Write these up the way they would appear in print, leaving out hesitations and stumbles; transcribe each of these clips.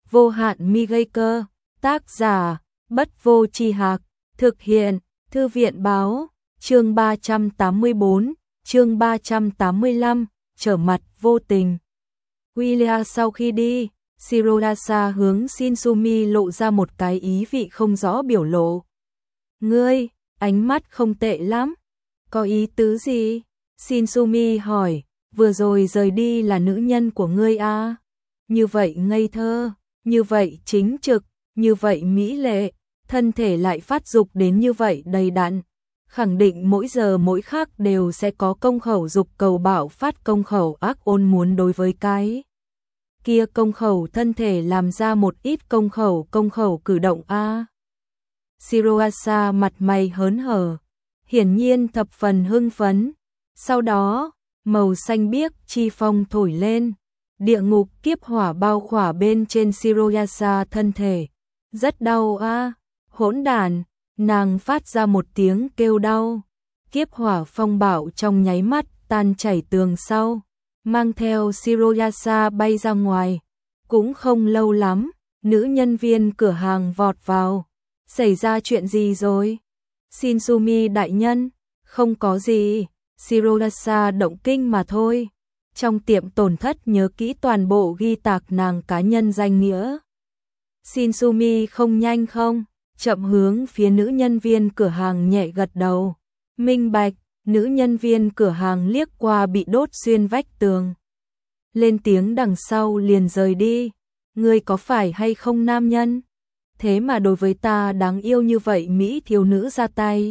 vô hạn mi gây cơ, tác giả, Bất Vô Tri Hạc, thực hiện, Thư viện báo, chương 384, chương 385, trở mặt vô tình. Willia sau khi đi, Shirodasa hướng Shinsumi lộ ra một cái ý vị không rõ biểu lộ. Ngươi, ánh mắt không tệ lắm, có ý tứ gì? Shinsumi hỏi, vừa rồi rời đi là nữ nhân của ngươi à? Như vậy ngây thơ, như vậy chính trực, như vậy mỹ lệ, thân thể lại phát dục đến như vậy đầy đặn, khẳng định mỗi giờ mỗi khắc đều sẽ có công khẩu dục cầu bạo phát, công khẩu ác ôn muốn đối với cái kia công khẩu thân thể làm ra một ít công khẩu cử động a. Shiroasa mặt mày hớn hở, hiển nhiên thập phần hưng phấn. Sau đó, màu xanh biếc chi phong thổi lên, địa ngục kiếp hỏa bao khỏa bên trên Shiroasa thân thể. Rất đau a, hỗn đản, nàng phát ra một tiếng kêu đau. Kiếp hỏa phong bạo trong nháy mắt tan chảy tường sau, mang theo Shiroasa bay ra ngoài. Cũng không lâu lắm, nữ nhân viên cửa hàng vọt vào. Xảy ra chuyện gì rồi? Shinsumi đại nhân, không có gì, Shiroasa động kinh mà thôi. Trong tiệm tổn thất nhớ kỹ toàn bộ ghi tạc nàng cá nhân danh nghĩa. Shinsumi không nhanh không chậm hướng phía nữ nhân viên cửa hàng nhẹ gật đầu. Minh bạch, nữ nhân viên cửa hàng liếc qua bị đốt xuyên vách tường. Lên tiếng đằng sau liền rời đi. Ngươi có phải hay không nam nhân? Thế mà đối với ta đáng yêu như vậy mỹ thiếu nữ ra tay.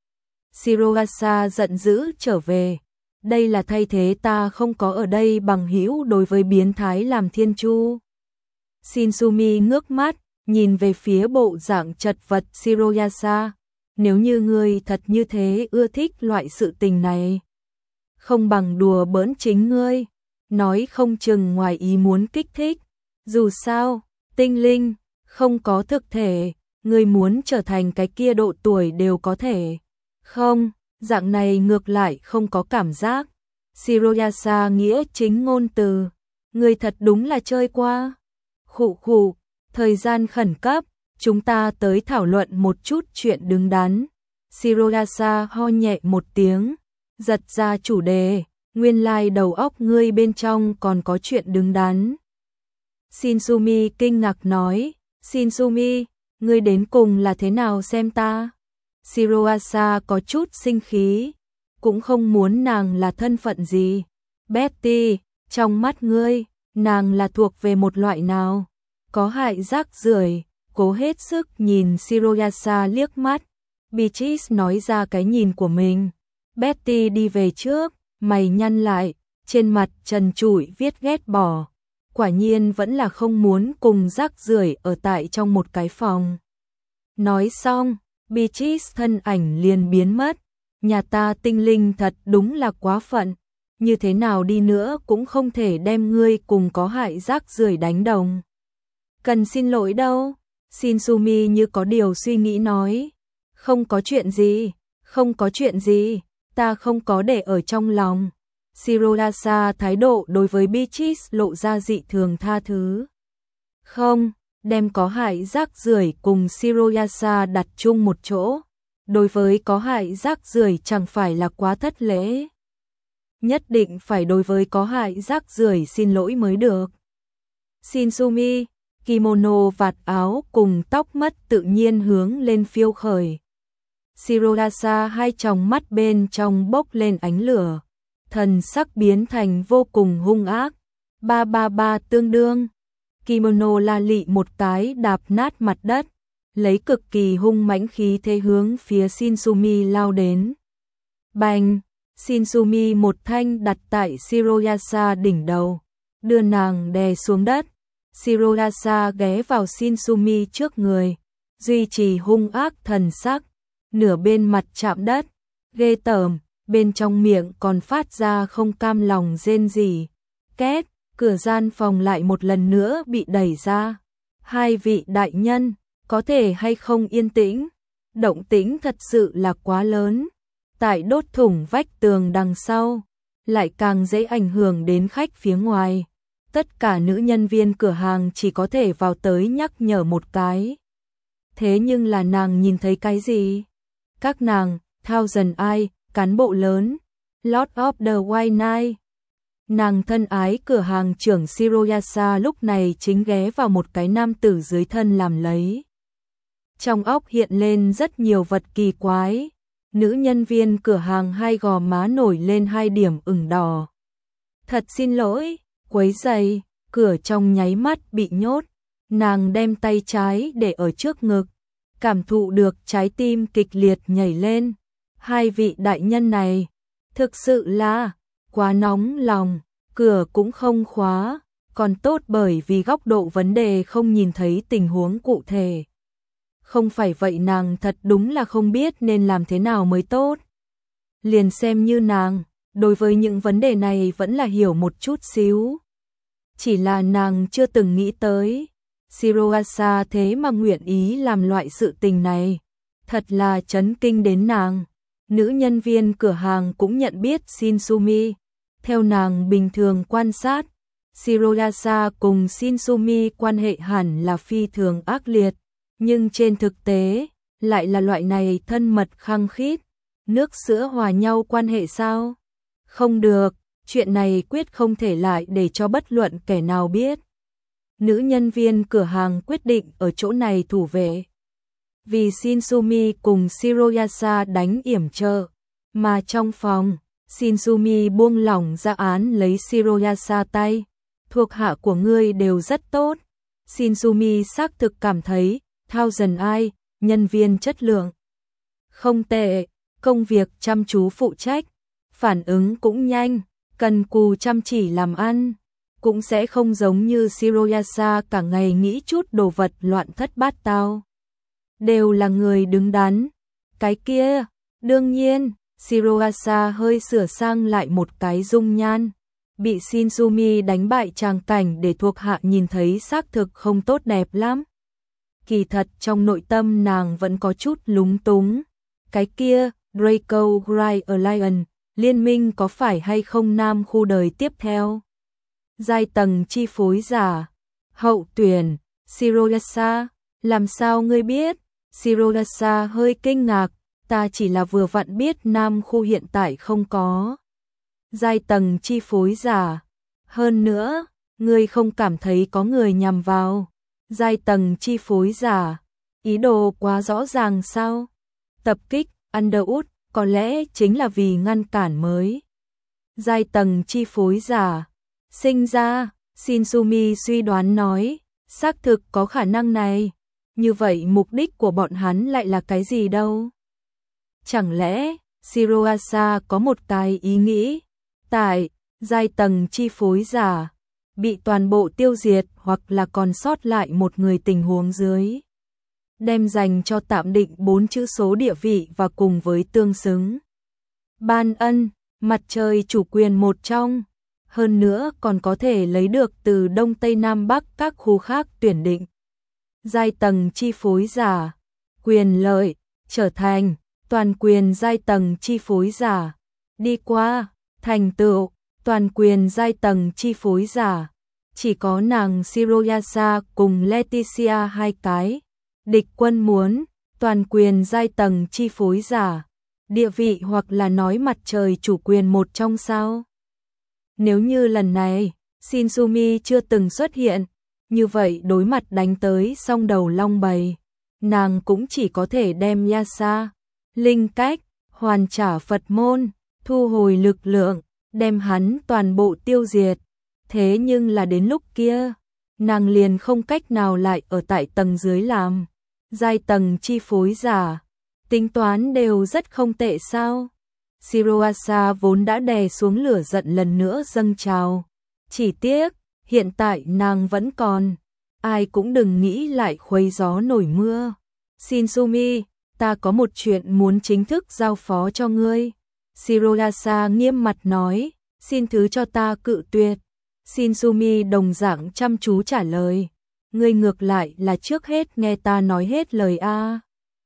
Shiroasa giận dữ trở về. Đây là thay thế ta không có ở đây bằng hữu đối với biến thái làm thiên chu. Shinsumi ngước mắt, nhìn về phía bộ dạng chật vật Shiroasa. Nếu như ngươi thật như thế ưa thích loại sự tình này, không bằng đùa bỡn chính ngươi, nói không chừng ngoài ý muốn kích thích. Dù sao, tinh linh, không có thực thể, ngươi muốn trở thành cái kia độ tuổi đều có thể. Không, dạng này ngược lại không có cảm giác. Shiroasa nghĩa chính ngôn từ, ngươi thật đúng là chơi qua. Khụ khụ, thời gian khẩn cấp, chúng ta tới thảo luận một chút chuyện đứng đắn. Shiroasa ho nhẹ một tiếng, giật ra chủ đề, nguyên lai đầu óc ngươi bên trong còn có chuyện đứng đắn. Shinsumi kinh ngạc nói, Shinsumi, ngươi đến cùng là thế nào xem ta? Shiroasa có chút sinh khí, cũng không muốn nàng là thân phận gì. Betty, trong mắt ngươi, nàng là thuộc về một loại nào? Có hại rác rưởi, cố hết sức nhìn Shiroasa liếc mắt. Beatrice nói ra cái nhìn của mình. Betty đi về trước, mày nhăn lại, trên mặt trần trụi viết ghét bỏ. Quả nhiên vẫn là không muốn cùng rác rưởi ở tại trong một cái phòng. Nói xong, Beatrice thân ảnh liền biến mất. Nhà ta tinh linh thật đúng là quá phận. Như thế nào đi nữa cũng không thể đem ngươi cùng có hại rác rưởi đánh đồng. Cần xin lỗi đâu. Shinsumi như có điều suy nghĩ nói. Không có chuyện gì, không có chuyện gì, ta không có để ở trong lòng. Shiroasa thái độ đối với Beatrice lộ ra dị thường tha thứ. Không, đem có hại rác rưởi cùng Shiroasa đặt chung một chỗ. Đối với có hại rác rưởi chẳng phải là quá thất lễ. Nhất định phải đối với có hại rác rưởi xin lỗi mới được. Shinsumi, kimono vạt áo cùng tóc mất tự nhiên hướng lên phiêu khởi. Shiroasa hai tròng mắt bên trong bốc lên ánh lửa, thần sắc biến thành vô cùng hung ác. 333 tương đương. Kimono la lị một cái đạp nát mặt đất, lấy cực kỳ hung mãnh khí thế hướng phía Shinsumi lao đến. Bành! Shinsumi một thanh đặt tại Shiroasa đỉnh đầu, đưa nàng đè xuống đất. Shiroasa ghé vào Shinsumi trước người, duy trì hung ác thần sắc, nửa bên mặt chạm đất, ghê tởm, bên trong miệng còn phát ra không cam lòng rên rỉ. Két, cửa gian phòng lại một lần nữa bị đẩy ra. Hai vị đại nhân, có thể hay không yên tĩnh? Động tĩnh thật sự là quá lớn. Tại đốt thủng vách tường đằng sau, lại càng dễ ảnh hưởng đến khách phía ngoài. Tất cả nữ nhân viên cửa hàng chỉ có thể vào tới nhắc nhở một cái. Thế nhưng là nàng nhìn thấy cái gì? Các nàng, Thousand Eye, cán bộ lớn, Lord of the White Knight. Nàng thân ái cửa hàng trưởng Shiroyasa lúc này chính ghé vào một cái nam tử dưới thân làm lấy. Trong óc hiện lên rất nhiều vật kỳ quái. Nữ nhân viên cửa hàng hai gò má nổi lên 2 điểm ửng đỏ. Thật xin lỗi, quấy rầy, cửa trong nháy mắt bị nhốt. Nàng đem tay trái để ở trước ngực, cảm thụ được trái tim kịch liệt nhảy lên. Hai vị đại nhân này, thực sự là quá nóng lòng, cửa cũng không khóa, còn tốt bởi vì góc độ vấn đề không nhìn thấy tình huống cụ thể. Không phải vậy nàng thật đúng là không biết nên làm thế nào mới tốt. Liền xem như nàng, đối với những vấn đề này vẫn là hiểu một chút xíu. Chỉ là nàng chưa từng nghĩ tới, Shiroyasa thế mà nguyện ý làm loại sự tình này. Thật là chấn kinh đến nàng. Nữ nhân viên cửa hàng cũng nhận biết Shinsumi. Theo nàng bình thường quan sát, Shiroyasa cùng Shinsumi quan hệ hẳn là phi thường ác liệt. Nhưng trên thực tế, lại là loại này thân mật khăng khít. Nước sữa hòa nhau quan hệ sao? Không được, chuyện này quyết không thể lại để cho bất luận kẻ nào biết. Nữ nhân viên cửa hàng quyết định ở chỗ này thủ vệ. Vì Shinsumi cùng Shiroyasa đánh yểm trợ, mà trong phòng, Shinsumi buông lỏng ra án lấy Shiroyasa tay. Thuộc hạ của ngươi đều rất tốt. Shinsumi xác thực cảm thấy, Thousand Eye, nhân viên chất lượng không tệ, công việc chăm chú phụ trách, phản ứng cũng nhanh, cần cù chăm chỉ làm ăn, cũng sẽ không giống như Shiroyasa cả ngày nghĩ chút đồ vật loạn thất bát tao. Đều là người đứng đắn. Cái kia, đương nhiên, Shiroyasa hơi sửa sang lại một cái dung nhan. Bị Shinsumi đánh bại tràng cảnh để thuộc hạ nhìn thấy xác thực không tốt đẹp lắm. Kỳ thật trong nội tâm nàng vẫn có chút lúng túng. Cái kia, Draco Gray Alliance, liên minh có phải hay không nam khu đời tiếp theo? Giai tầng chi phối giả, hậu tuyển, Shiroyasa, làm sao ngươi biết? Shiroyasa hơi kinh ngạc, ta chỉ là vừa vặn biết nam khu hiện tại không có. Giai tầng chi phối giả, hơn nữa, ngươi không cảm thấy có người nhằm vào. Giai tầng chi phối giả, ý đồ quá rõ ràng sao? Tập kích, Underwood, có lẽ chính là vì ngăn cản mới. Giai tầng chi phối giả, sinh ra, Shinsumi suy đoán nói, xác thực có khả năng này. Như vậy mục đích của bọn hắn lại là cái gì đâu? Chẳng lẽ, Shiroyasa có một cái ý nghĩ, tại, giai tầng chi phối giả, bị toàn bộ tiêu diệt hoặc là còn sót lại một người tình huống dưới. Đem dành cho tạm định 4 chữ số địa vị và cùng với tương xứng. Ban ân, mặt trời chủ quyền một trong, hơn nữa còn có thể lấy được từ Đông Tây Nam Bắc các khu khác tuyển định. Giai tầng chi phối giả, quyền lợi, trở thành, toàn quyền giai tầng chi phối giả, đi qua, thành tựu, toàn quyền giai tầng chi phối giả. Chỉ có nàng Shiroyasa cùng Leticia hai cái. Địch quân muốn, toàn quyền giai tầng chi phối giả. Địa vị hoặc là nói mặt trời chủ quyền một trong sao. Nếu như lần này, Shinsumi chưa từng xuất hiện, như vậy đối mặt đánh tới song đầu long bầy, nàng cũng chỉ có thể đem Yasa, linh cách, hoàn trả Phật môn, thu hồi lực lượng, đem hắn toàn bộ tiêu diệt. Thế nhưng là đến lúc kia, nàng liền không cách nào lại ở tại tầng dưới làm. Giai tầng chi phối giả, tính toán đều rất không tệ sao. Shiroyasa vốn đã đè xuống lửa giận lần nữa dâng trào. Chỉ tiếc, hiện tại nàng vẫn còn. Ai cũng đừng nghĩ lại khuấy gió nổi mưa. Shinsumi, ta có một chuyện muốn chính thức giao phó cho ngươi. Shiroyasa nghiêm mặt nói, xin thứ cho ta cự tuyệt. Shinsumi đồng dạng chăm chú trả lời, ngươi ngược lại là trước hết nghe ta nói hết lời a.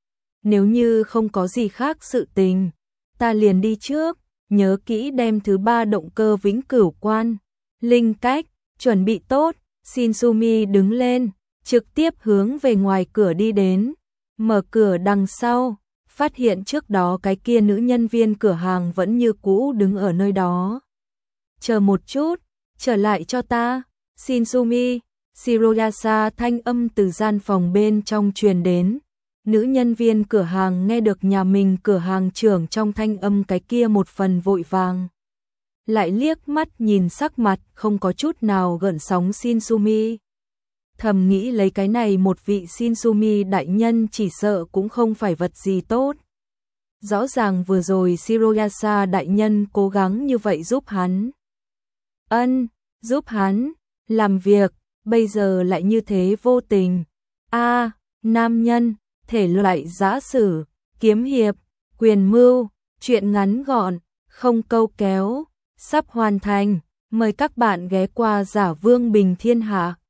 Nếu như không có gì khác sự tình, ta liền đi trước, nhớ kỹ đem thứ 3 động cơ vĩnh cửu quan, linh cách, Chuẩn bị tốt, Shinsumi đứng lên, trực tiếp hướng về ngoài cửa đi đến, mở cửa đằng sau, phát hiện trước đó cái kia nữ nhân viên cửa hàng vẫn như cũ đứng ở nơi đó. Chờ một chút, trở lại cho ta, Shinsumi, Shiroyasa thanh âm từ gian phòng bên trong truyền đến. Nữ nhân viên cửa hàng nghe được nhà mình cửa hàng trưởng trong thanh âm cái kia một phần vội vàng. Lại liếc mắt nhìn sắc mặt không có chút nào gợn sóng Shinsumi. Thầm nghĩ lấy cái này một vị Shinsumi đại nhân chỉ sợ cũng không phải vật gì tốt. Rõ ràng vừa rồi Shiroyasa đại nhân cố gắng như vậy giúp hắn. Giúp hắn làm việc, bây giờ lại như thế vô tình. Nam nhân, thể loại giã sử, kiếm hiệp, quyền mưu, truyện ngắn gọn, không câu kéo, sắp hoàn thành. Mời các bạn ghé qua Giả Vương Bình Thiên Hạ.